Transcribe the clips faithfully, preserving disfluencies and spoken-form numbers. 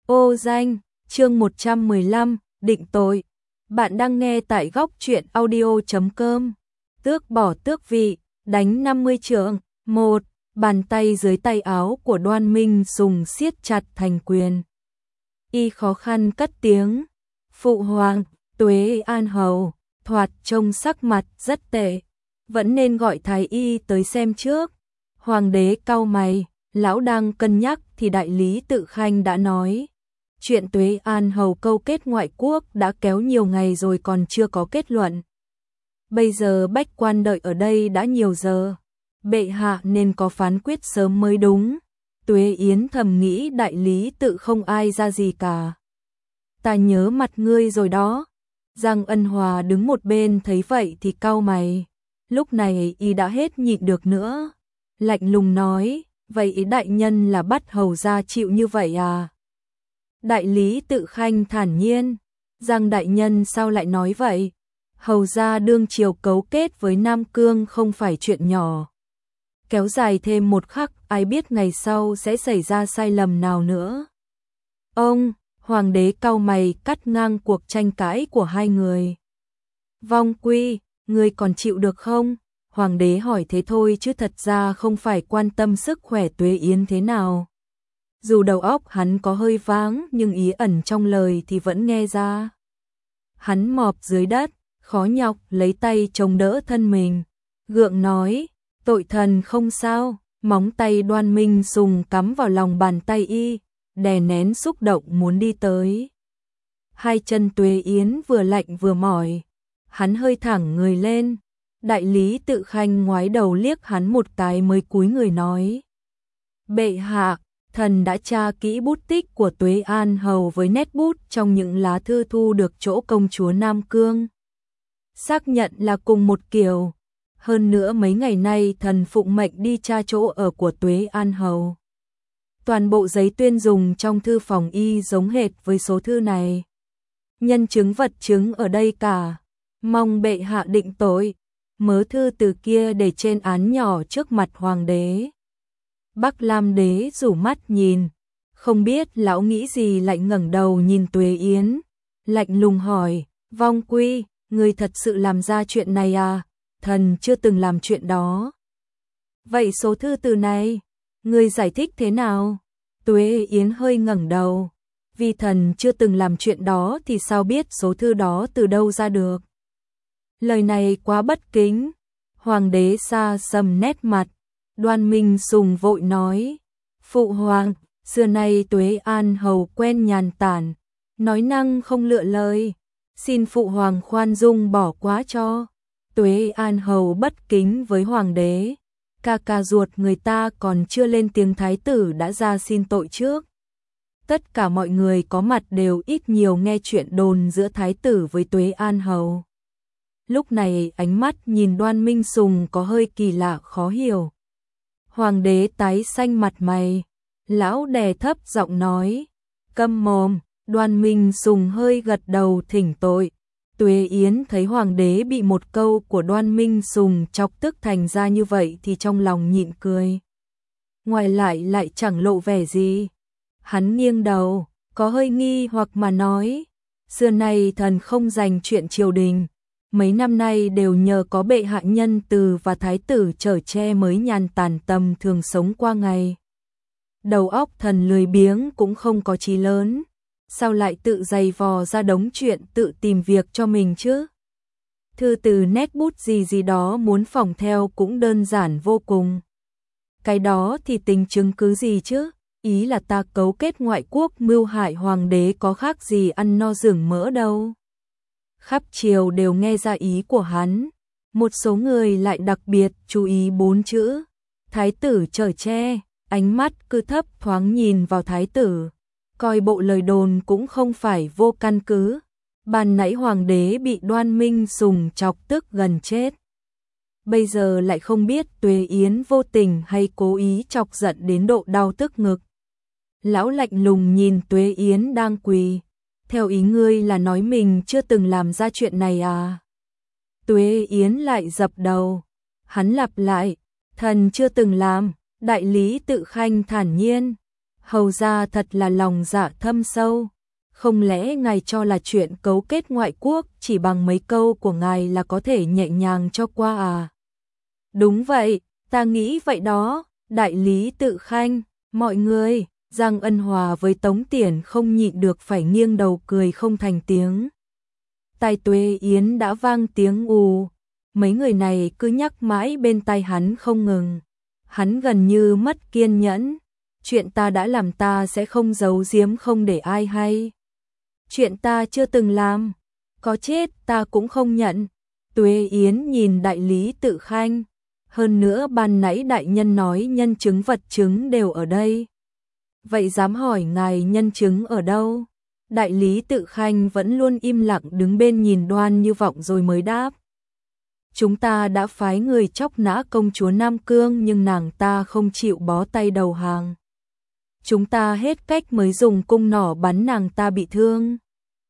Ô danh, chương một trăm mười lăm, định tội. Bạn đang nghe tại góc truyện audio chấm com. Tước bỏ tước vị, đánh năm mươi trượng. một. Bàn tay dưới tay áo của Đoan Minh Sùng siết chặt thành quyền. Y khó khăn cất tiếng. Phụ hoàng, Tuế An Hầu, thoạt trông sắc mặt rất tệ. Vẫn nên gọi thái y tới xem trước. Hoàng đế cau mày, lão đang cân nhắc thì đại lý Tự Khanh đã nói. Chuyện Tuế An Hầu câu kết ngoại quốc đã kéo nhiều ngày rồi còn chưa có kết luận. Bây giờ bách quan đợi ở đây đã nhiều giờ. Bệ hạ nên có phán quyết sớm mới đúng. Tuế Yến thầm nghĩ đại lý Tự không ai ra gì cả. Ta nhớ mặt ngươi rồi đó. Giang Ân Hòa đứng một bên thấy vậy thì cau mày. Lúc này y đã hết nhịn được nữa. Lạnh lùng nói, vậy ý đại nhân là bắt hầu gia chịu như vậy à? Đại lý Tự Khanh thản nhiên, Giang đại nhân sao lại nói vậy? Hầu gia đương triều cấu kết với Nam Cương không phải chuyện nhỏ. Kéo dài thêm một khắc, ai biết ngày sau sẽ xảy ra sai lầm nào nữa. Ông, hoàng đế cau mày cắt ngang cuộc tranh cãi của hai người. Vong Quy, ngươi còn chịu được không? Hoàng đế hỏi thế thôi chứ thật ra không phải quan tâm sức khỏe Tuế Yến thế nào. Dù đầu óc hắn có hơi váng nhưng ý ẩn trong lời thì vẫn nghe ra. Hắn mọp dưới đất, khó nhọc lấy tay chống đỡ thân mình. Gượng nói, tội thần không sao, móng tay Đoan Minh Sùng cắm vào lòng bàn tay y, đè nén xúc động muốn đi tới. Hai chân Tuế Yến vừa lạnh vừa mỏi, hắn hơi thẳng người lên. Đại lý Tự Khanh ngoái đầu liếc hắn một cái mới cúi người nói. Bệ hạ, thần đã tra kỹ bút tích của Tuế An Hầu với nét bút trong những lá thư thu được chỗ công chúa Nam Cương. Xác nhận là cùng một kiểu. Hơn nữa mấy ngày nay thần phụng mệnh đi tra chỗ ở của Tuế An Hầu. Toàn bộ giấy tuyên dùng trong thư phòng y giống hệt với số thư này. Nhân chứng vật chứng ở đây cả. Mong bệ hạ định tội. Mớ thư từ kia để trên án nhỏ trước mặt hoàng đế. Bắc Lam đế rủ mắt nhìn, không biết lão nghĩ gì lại ngẩng đầu nhìn Tuế Yến, lạnh lùng hỏi, Vong Quy, ngươi thật sự làm ra chuyện này à? Thần chưa từng làm chuyện đó. Vậy số thư từ này, ngươi giải thích thế nào? Tuế Yến hơi ngẩng đầu, vì thần chưa từng làm chuyện đó thì sao biết số thư đó từ đâu ra được? Lời này quá bất kính. Hoàng đế xa sầm nét mặt. Đoan Minh Sùng vội nói, phụ hoàng, xưa nay Tuế An Hầu quen nhàn tản, nói năng không lựa lời, xin phụ hoàng khoan dung bỏ quá cho. Tuế An Hầu bất kính với hoàng đế, ca ca ruột người ta còn chưa lên tiếng thái tử đã ra xin tội trước. Tất cả mọi người có mặt đều ít nhiều nghe chuyện đồn giữa thái tử với Tuế An Hầu. Lúc này ánh mắt nhìn Đoan Minh Sùng có hơi kỳ lạ khó hiểu. Hoàng đế tái xanh mặt mày, lão đè thấp giọng nói, câm mồm. Đoan Minh Sùng hơi gật đầu thỉnh tội. Tuế Yến thấy hoàng đế bị một câu của Đoan Minh Sùng chọc tức thành ra như vậy thì trong lòng nhịn cười. Ngoài lại lại chẳng lộ vẻ gì. Hắn nghiêng đầu, có hơi nghi hoặc mà nói, xưa nay thần không dành chuyện triều đình. Mấy năm nay đều nhờ có bệ hạ nhân từ và thái tử chở che mới nhàn tản tầm thường sống qua ngày. Đầu óc thần lười biếng cũng không có chí lớn. Sao lại tự dày vò ra đống chuyện tự tìm việc cho mình chứ? Thư từ nét bút gì gì đó muốn phỏng theo cũng đơn giản vô cùng. Cái đó thì tính chứng cứ gì chứ? Ý là ta cấu kết ngoại quốc mưu hại hoàng đế có khác gì ăn no rừng mỡ đâu. Khắp triều đều nghe ra ý của hắn. Một số người lại đặc biệt chú ý bốn chữ. Thái tử chở che, ánh mắt cứ thấp thoáng nhìn vào thái tử. Coi bộ lời đồn cũng không phải vô căn cứ. Ban nãy hoàng đế bị Đoan Minh Sùng chọc tức gần chết. Bây giờ lại không biết Tuế Yến vô tình hay cố ý chọc giận đến độ đau tức ngực. Lão lạnh lùng nhìn Tuế Yến đang quỳ. Theo ý ngươi là nói mình chưa từng làm ra chuyện này à? Tuế Yến lại dập đầu. Hắn lặp lại, thần chưa từng làm. Đại lý Tự Khanh thản nhiên. Hầu ra thật là lòng dạ thâm sâu. Không lẽ ngài cho là chuyện cấu kết ngoại quốc chỉ bằng mấy câu của ngài là có thể nhẹ nhàng cho qua à? Đúng vậy, ta nghĩ vậy đó, đại lý Tự Khanh, mọi người. Giang Ân Hòa với Tống Tiền không nhịn được phải nghiêng đầu cười không thành tiếng. Tai Tuế Yến đã vang tiếng ù, mấy người này cứ nhắc mãi bên tai hắn không ngừng. Hắn gần như mất kiên nhẫn, chuyện ta đã làm ta sẽ không giấu giếm không để ai hay. Chuyện ta chưa từng làm, có chết ta cũng không nhận. Tuế Yến nhìn đại lý Tự Khanh, hơn nữa ban nãy đại nhân nói nhân chứng vật chứng đều ở đây. Vậy dám hỏi ngài nhân chứng ở đâu? Đại lý Tự Khanh vẫn luôn im lặng đứng bên nhìn Đoan Như Vọng rồi mới đáp. Chúng ta đã phái người chóc nã công chúa Nam Cương nhưng nàng ta không chịu bó tay đầu hàng. Chúng ta hết cách mới dùng cung nỏ bắn nàng ta bị thương.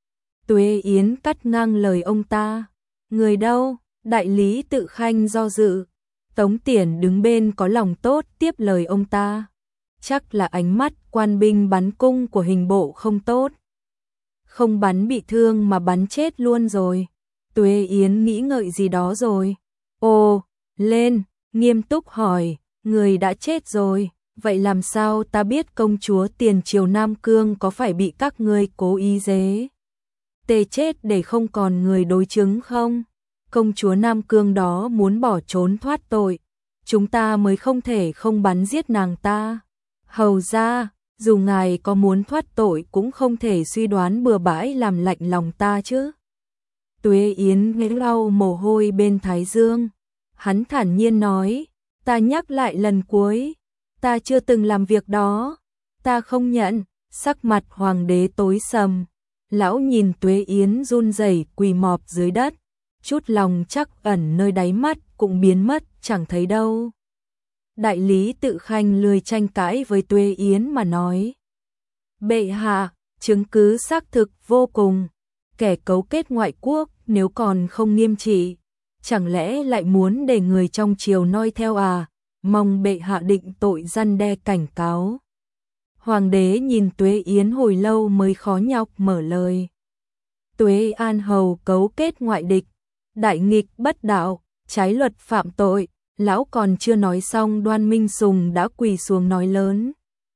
Tuế Yến cắt ngang lời ông ta. Người đâu? Đại lý Tự Khanh do dự. Tống Tiền đứng bên có lòng tốt tiếp lời ông ta. Chắc là ánh mắt quan binh bắn cung của hình bộ không tốt. Không bắn bị thương mà bắn chết luôn rồi. Tuế Yến nghĩ ngợi gì đó rồi. Ồ, lên, nghiêm túc hỏi, người đã chết rồi. Vậy làm sao ta biết công chúa tiền triều Nam Cương có phải bị các ngươi cố ý dế tê chết để không còn người đối chứng không? Công chúa Nam Cương đó muốn bỏ trốn thoát tội, chúng ta mới không thể không bắn giết nàng ta. Hầu ra, dù ngài có muốn thoát tội cũng không thể suy đoán bừa bãi làm lạnh lòng ta chứ. Tuế Yến nghễ lau mồ hôi bên thái dương. Hắn thản nhiên nói, ta nhắc lại lần cuối, ta chưa từng làm việc đó, ta không nhận. Sắc mặt hoàng đế tối sầm, lão nhìn Tuế Yến run rẩy quỳ mọp dưới đất, chút lòng chắc ẩn nơi đáy mắt cũng biến mất chẳng thấy đâu. Đại lý Tự Khanh lười tranh cãi với Tuế Yến mà nói. Bệ hạ, chứng cứ xác thực vô cùng, kẻ cấu kết ngoại quốc nếu còn không nghiêm trị, chẳng lẽ lại muốn để người trong triều noi theo à? Mong bệ hạ định tội răn đe cảnh cáo. Hoàng đế nhìn Tuế Yến hồi lâu mới khó nhọc mở lời. Tuế An hầu cấu kết ngoại địch, đại nghịch bất đạo, trái luật phạm tội. Lão còn chưa nói xong Đoan Minh Sùng đã quỳ xuống nói lớn.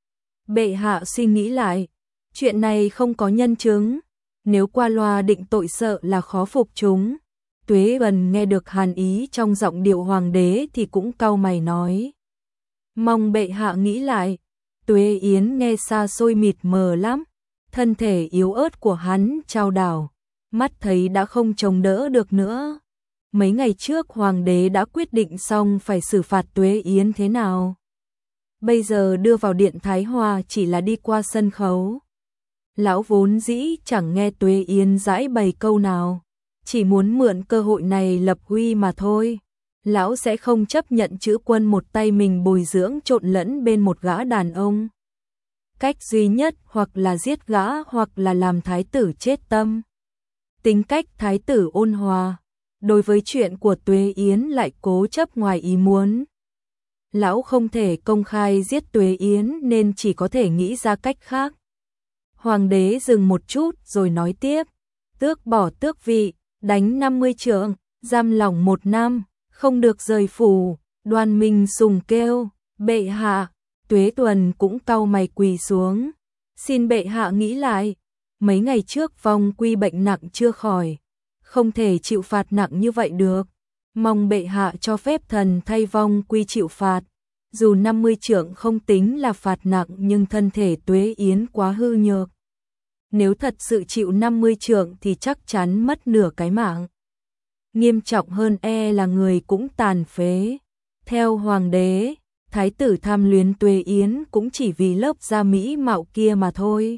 Bệ hạ suy nghĩ lại, chuyện này không có nhân chứng, nếu qua loa định tội sợ là khó phục chúng. Tuế Bần nghe được hàn ý trong giọng điệu hoàng đế thì cũng cau mày nói. Mong bệ hạ nghĩ lại. Tuế Yến nghe xa xôi mịt mờ lắm, thân thể yếu ớt của hắn chao đảo, mắt thấy đã không chống đỡ được nữa. Mấy ngày trước hoàng đế đã quyết định xong phải xử phạt Tuế Yến thế nào. Bây giờ đưa vào điện Thái Hòa chỉ là đi qua sân khấu. Lão vốn dĩ chẳng nghe Tuế Yến giải bày câu nào, chỉ muốn mượn cơ hội này lập huy mà thôi. Lão sẽ không chấp nhận chữ quân một tay mình bồi dưỡng trộn lẫn bên một gã đàn ông. Cách duy nhất hoặc là giết gã hoặc là làm thái tử chết tâm. Tính cách thái tử ôn hòa, đối với chuyện của Tuế Yến lại cố chấp ngoài ý muốn. Lão không thể công khai giết Tuế Yến nên chỉ có thể nghĩ ra cách khác. Hoàng đế dừng một chút rồi nói tiếp. Tước bỏ tước vị, đánh năm mươi trượng, giam lỏng một năm, không được rời phủ. Đoan Minh Sùng kêu, bệ hạ. Tuế Tuần cũng cau mày quỳ xuống. Xin bệ hạ nghĩ lại, mấy ngày trước Vong Quy bệnh nặng chưa khỏi, không thể chịu phạt nặng như vậy được. Mong bệ hạ cho phép thần thay Vong Quy chịu phạt. Dù năm mươi trượng không tính là phạt nặng nhưng thân thể Tuế Yến quá hư nhược. Nếu thật sự chịu năm mươi trượng thì chắc chắn mất nửa cái mạng. Nghiêm trọng hơn e là người cũng tàn phế. Theo hoàng đế, thái tử tham luyến Tuế Yến cũng chỉ vì lớp da mỹ mạo kia mà thôi.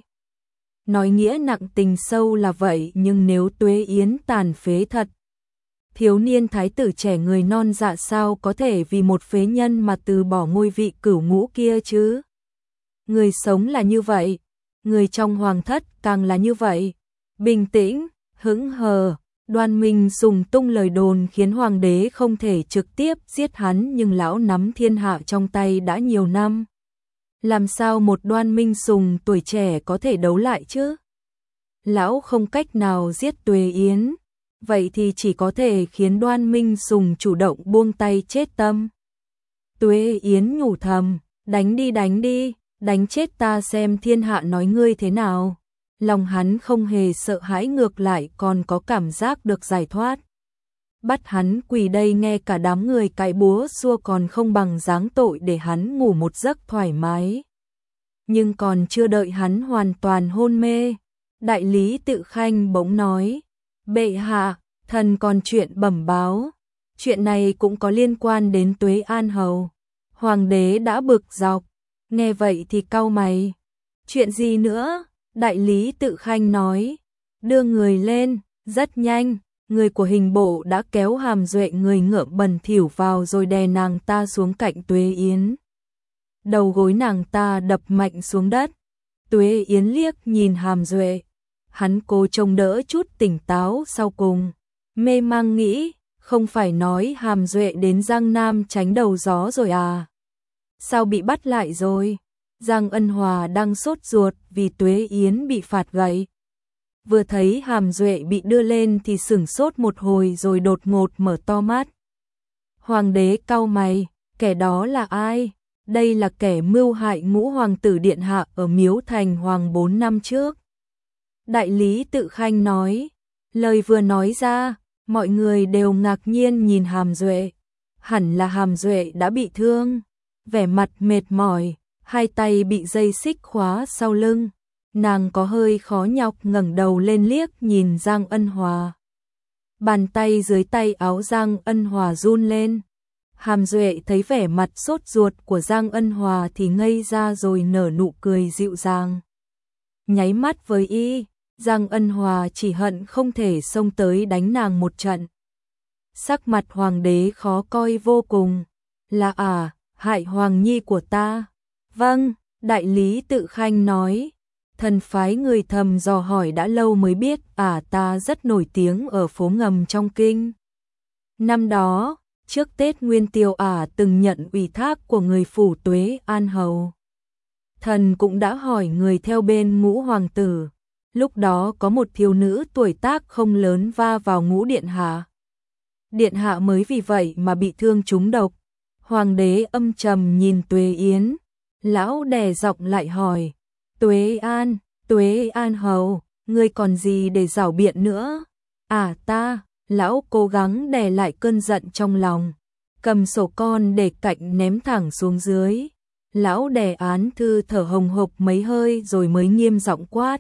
Nói nghĩa nặng tình sâu là vậy nhưng nếu Tuế Yến tàn phế thật, thiếu niên thái tử trẻ người non dạ sao có thể vì một phế nhân mà từ bỏ ngôi vị cửu ngũ kia chứ? Người sống là như vậy, người trong hoàng thất càng là như vậy. Bình tĩnh, hững hờ. Đoan Minh Sùng tung lời đồn khiến hoàng đế không thể trực tiếp giết hắn nhưng lão nắm thiên hạ trong tay đã nhiều năm. Làm sao một Đoan Minh Sùng tuổi trẻ có thể đấu lại chứ? Lão không cách nào giết Tuế Yến, vậy thì chỉ có thể khiến Đoan Minh Sùng chủ động buông tay chết tâm. Tuế Yến nhủ thầm, đánh đi đánh đi, đánh chết ta xem thiên hạ nói ngươi thế nào. Lòng hắn không hề sợ hãi, ngược lại còn có cảm giác được giải thoát. Bắt hắn quỳ đây nghe cả đám người cãi búa xua còn không bằng giáng tội để hắn ngủ một giấc thoải mái. Nhưng còn chưa đợi hắn hoàn toàn hôn mê, Đại Lý Tự Khanh bỗng nói, bệ hạ, thần còn chuyện bẩm báo. Chuyện này cũng có liên quan đến Tuế An Hầu. Hoàng đế đã bực dọc, nghe vậy thì cau mày. Chuyện gì nữa? Đại Lý Tự Khanh nói, đưa người lên, rất nhanh, người của hình bộ đã kéo Hàm Duệ người ngợm bẩn thỉu vào rồi đè nàng ta xuống cạnh Tuế Yến. Đầu gối nàng ta đập mạnh xuống đất. Tuế Yến liếc nhìn Hàm Duệ, hắn cố trông đỡ chút tỉnh táo sau cùng, mê mang nghĩ, không phải nói Hàm Duệ đến Giang Nam tránh đầu gió rồi à? Sao bị bắt lại rồi? Giang Ân Hòa đang sốt ruột vì Tuế Yến bị phạt gậy. Vừa thấy Hàm Duệ bị đưa lên thì sửng sốt một hồi rồi đột ngột mở to mắt. Hoàng đế cau mày, kẻ đó là ai? Đây là kẻ mưu hại ngũ hoàng tử điện hạ ở Miếu Thành Hoàng bốn năm trước. Đại Lý Tự Khanh nói, lời vừa nói ra, mọi người đều ngạc nhiên nhìn Hàm Duệ. Hẳn là Hàm Duệ đã bị thương, vẻ mặt mệt mỏi, hai tay bị dây xích khóa sau lưng. Nàng có hơi khó nhọc ngẩng đầu lên liếc nhìn Giang Ân Hòa. Bàn tay dưới tay áo Giang Ân Hòa run lên. Hàm Duệ thấy vẻ mặt sốt ruột của Giang Ân Hòa thì ngây ra rồi nở nụ cười dịu dàng. Nháy mắt với y, Giang Ân Hòa chỉ hận không thể xông tới đánh nàng một trận. Sắc mặt hoàng đế khó coi vô cùng. Là à, hại hoàng nhi của ta? Vâng, Đại Lý Tự Khanh nói. Thần phái người thầm dò hỏi đã lâu mới biết à ta rất nổi tiếng ở phố ngầm trong kinh. Năm đó, trước Tết Nguyên Tiêu ả từng nhận ủy thác của người phủ Tuế An Hầu. Thần cũng đã hỏi người theo bên ngũ hoàng tử. Lúc đó có một thiếu nữ tuổi tác không lớn va vào ngũ điện hạ. Điện hạ mới vì vậy mà bị thương trúng độc. Hoàng đế âm trầm nhìn Tuế Yến. Lão đè giọng lại hỏi. Tuế An, Tuế An Hầu, ngươi còn gì để giảo biện nữa? À ta, lão cố gắng đè lại cơn giận trong lòng. Cầm sổ con để cạnh ném thẳng xuống dưới. Lão đè án thư thở hồng hộc mấy hơi rồi mới nghiêm giọng quát.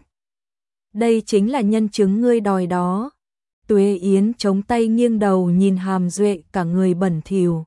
Đây chính là nhân chứng ngươi đòi đó. Tuế Yến chống tay nghiêng đầu nhìn Hàm Duệ cả người bẩn thỉu.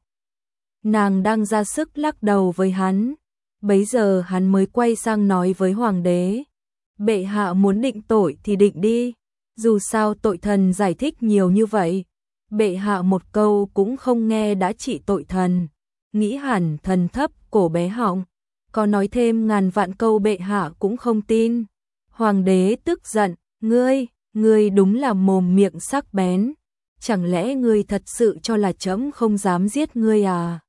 Nàng đang ra sức lắc đầu với hắn. Bấy giờ hắn mới quay sang nói với hoàng đế. Bệ hạ muốn định tội thì định đi. Dù sao tội thần giải thích nhiều như vậy. Bệ hạ một câu cũng không nghe đã trị tội thần. Nghĩ hẳn thần thấp cổ bé họng. Có nói thêm ngàn vạn câu bệ hạ cũng không tin. Hoàng đế tức giận. Ngươi, ngươi đúng là mồm miệng sắc bén. Chẳng lẽ ngươi thật sự cho là trẫm không dám giết ngươi à?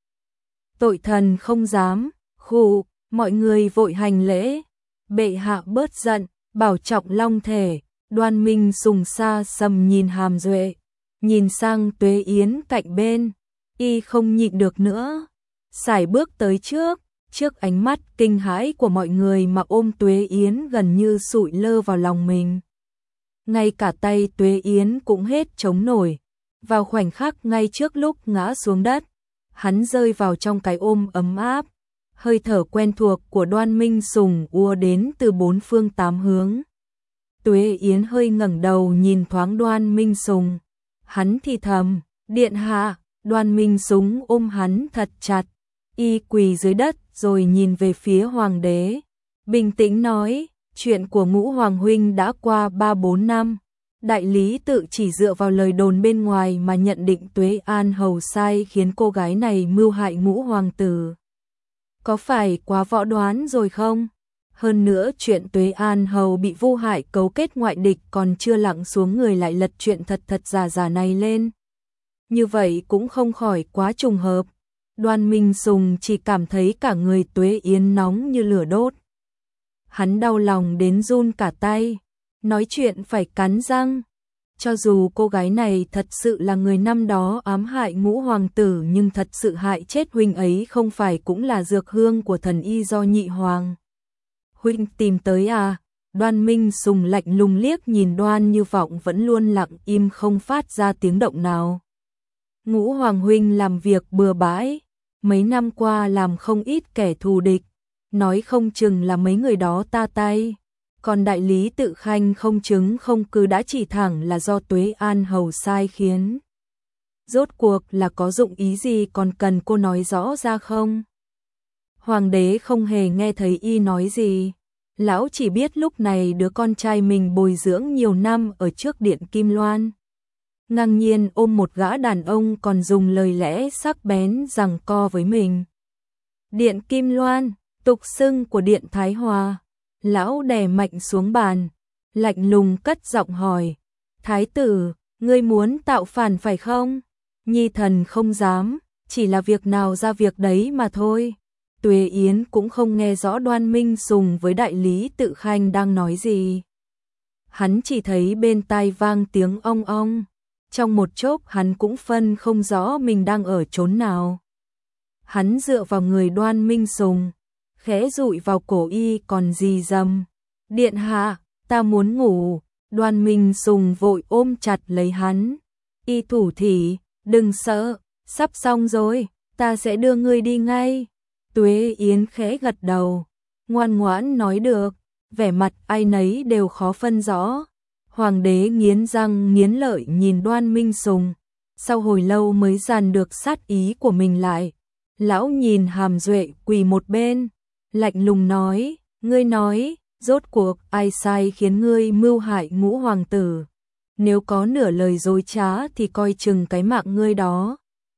Tội thần không dám. Khụ, mọi người vội hành lễ. Bệ hạ bớt giận, bảo trọng long thể. Đoan Minh Sùng xa sầm nhìn Hàm Duệ, nhìn sang Tuế Yến cạnh bên, y không nhịn được nữa, sải bước tới trước, trước ánh mắt kinh hãi của mọi người mà ôm Tuế Yến gần như sụi lơ vào lòng mình. Ngay cả tay Tuế Yến cũng hết chống nổi, vào khoảnh khắc ngay trước lúc ngã xuống đất, hắn rơi vào trong cái ôm ấm áp, hơi thở quen thuộc của Đoan Minh Sùng ùa đến từ bốn phương tám hướng. Tuế Yến hơi ngẩng đầu nhìn thoáng Đoan Minh Sùng, hắn thì thầm, điện hạ. Đoan Minh Sùng ôm hắn thật chặt, y quỳ dưới đất rồi nhìn về phía hoàng đế, bình tĩnh nói, chuyện của Ngũ Hoàng huynh đã qua ba bốn năm, đại lý tự chỉ dựa vào lời đồn bên ngoài mà nhận định Tuế An Hầu sai khiến cô gái này mưu hại Ngũ Hoàng tử. Có phải quá võ đoán rồi không? Hơn nữa chuyện Tuế An Hầu bị vu hại cấu kết ngoại địch còn chưa lặng xuống người lại lật chuyện thật thật giả giả này lên. Như vậy cũng không khỏi quá trùng hợp. Đoan Minh Sùng chỉ cảm thấy cả người Tuế Yến nóng như lửa đốt. Hắn đau lòng đến run cả tay, nói chuyện phải cắn răng. Cho dù cô gái này thật sự là người năm đó ám hại Ngũ hoàng tử, nhưng thật sự hại chết huynh ấy không phải cũng là dược hương của thần y do Nhị hoàng huynh tìm tới à? Đoan Minh Sùng lạnh lùng liếc nhìn Đoan Như Vọng vẫn luôn lặng im không phát ra tiếng động nào. Ngũ hoàng huynh làm việc bừa bãi, mấy năm qua làm không ít kẻ thù địch, nói không chừng là mấy người đó ta tay. Còn đại lý Tự Khanh không chứng không cứ đã chỉ thẳng là do Tuế An Hầu sai khiến. Rốt cuộc là có dụng ý gì, còn cần cô nói rõ ra không? Hoàng đế không hề nghe thấy y nói gì. Lão chỉ biết lúc này đứa con trai mình bồi dưỡng nhiều năm ở trước điện Kim Loan ngang nhiên ôm một gã đàn ông còn dùng lời lẽ sắc bén giằng co với mình. Điện Kim Loan, tục xưng của điện Thái Hòa. Lão đè mạnh xuống bàn, lạnh lùng cất giọng hỏi, Thái tử, ngươi muốn tạo phản phải không? Nhi thần không dám, chỉ là việc nào ra việc đấy mà thôi. Tuế Yến cũng không nghe rõ Đoan Minh Sùng với đại lý Tự Khanh đang nói gì. Hắn chỉ thấy bên tai vang tiếng ong ong. Trong một chốc hắn cũng phân không rõ mình đang ở chốn nào. Hắn dựa vào người Đoan Minh Sùng, khẽ dụi vào cổ y còn gì dầm. Điện hạ, ta muốn ngủ. Đoan Minh Sùng vội ôm chặt lấy hắn. Y thủ thỉ, đừng sợ, sắp xong rồi, ta sẽ đưa ngươi đi ngay. Tuế Yến khẽ gật đầu, ngoan ngoãn nói được, vẻ mặt ai nấy đều khó phân rõ. Hoàng đế nghiến răng nghiến lợi nhìn Đoan Minh Sùng, sau hồi lâu mới dàn được sát ý của mình lại. Lão nhìn Hàm Duệ quỳ một bên, lạnh lùng nói, ngươi nói, rốt cuộc ai sai khiến ngươi mưu hại Ngũ hoàng tử? Nếu có nửa lời dối trá thì coi chừng cái mạng ngươi đó.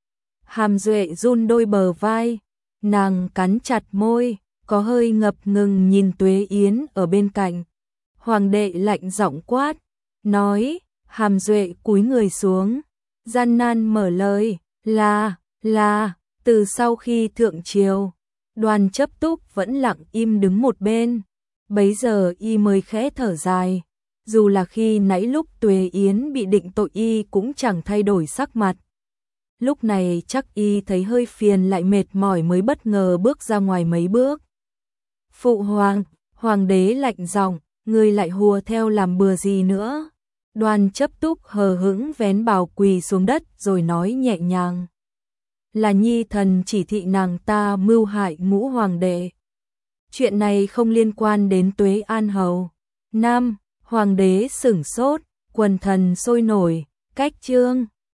Hàm Duệ run đôi bờ vai, nàng cắn chặt môi, có hơi ngập ngừng nhìn Tuế Yến ở bên cạnh. Hoàng đệ lạnh giọng quát, nói, Hàm Duệ cúi người xuống, gian nan mở lời, là, là, từ sau khi thượng triều, Đoàn Chấp Túc vẫn lặng im đứng một bên, bấy giờ y mới khẽ thở dài, dù là khi nãy lúc Tuế Yến bị định tội y cũng chẳng thay đổi sắc mặt. Lúc này chắc y thấy hơi phiền lại mệt mỏi mới bất ngờ bước ra ngoài mấy bước. Phụ hoàng, hoàng đế lạnh giọng, ngươi lại hùa theo làm bừa gì nữa? Đoàn Chấp Túc hờ hững vén bào quỳ xuống đất rồi nói nhẹ nhàng, là nhi thần chỉ thị nàng ta mưu hại Ngũ hoàng đệ. Chuyện này không liên quan đến Tuế An Hầu. Nam, hoàng đế sửng sốt, quần thần sôi nổi, cách chương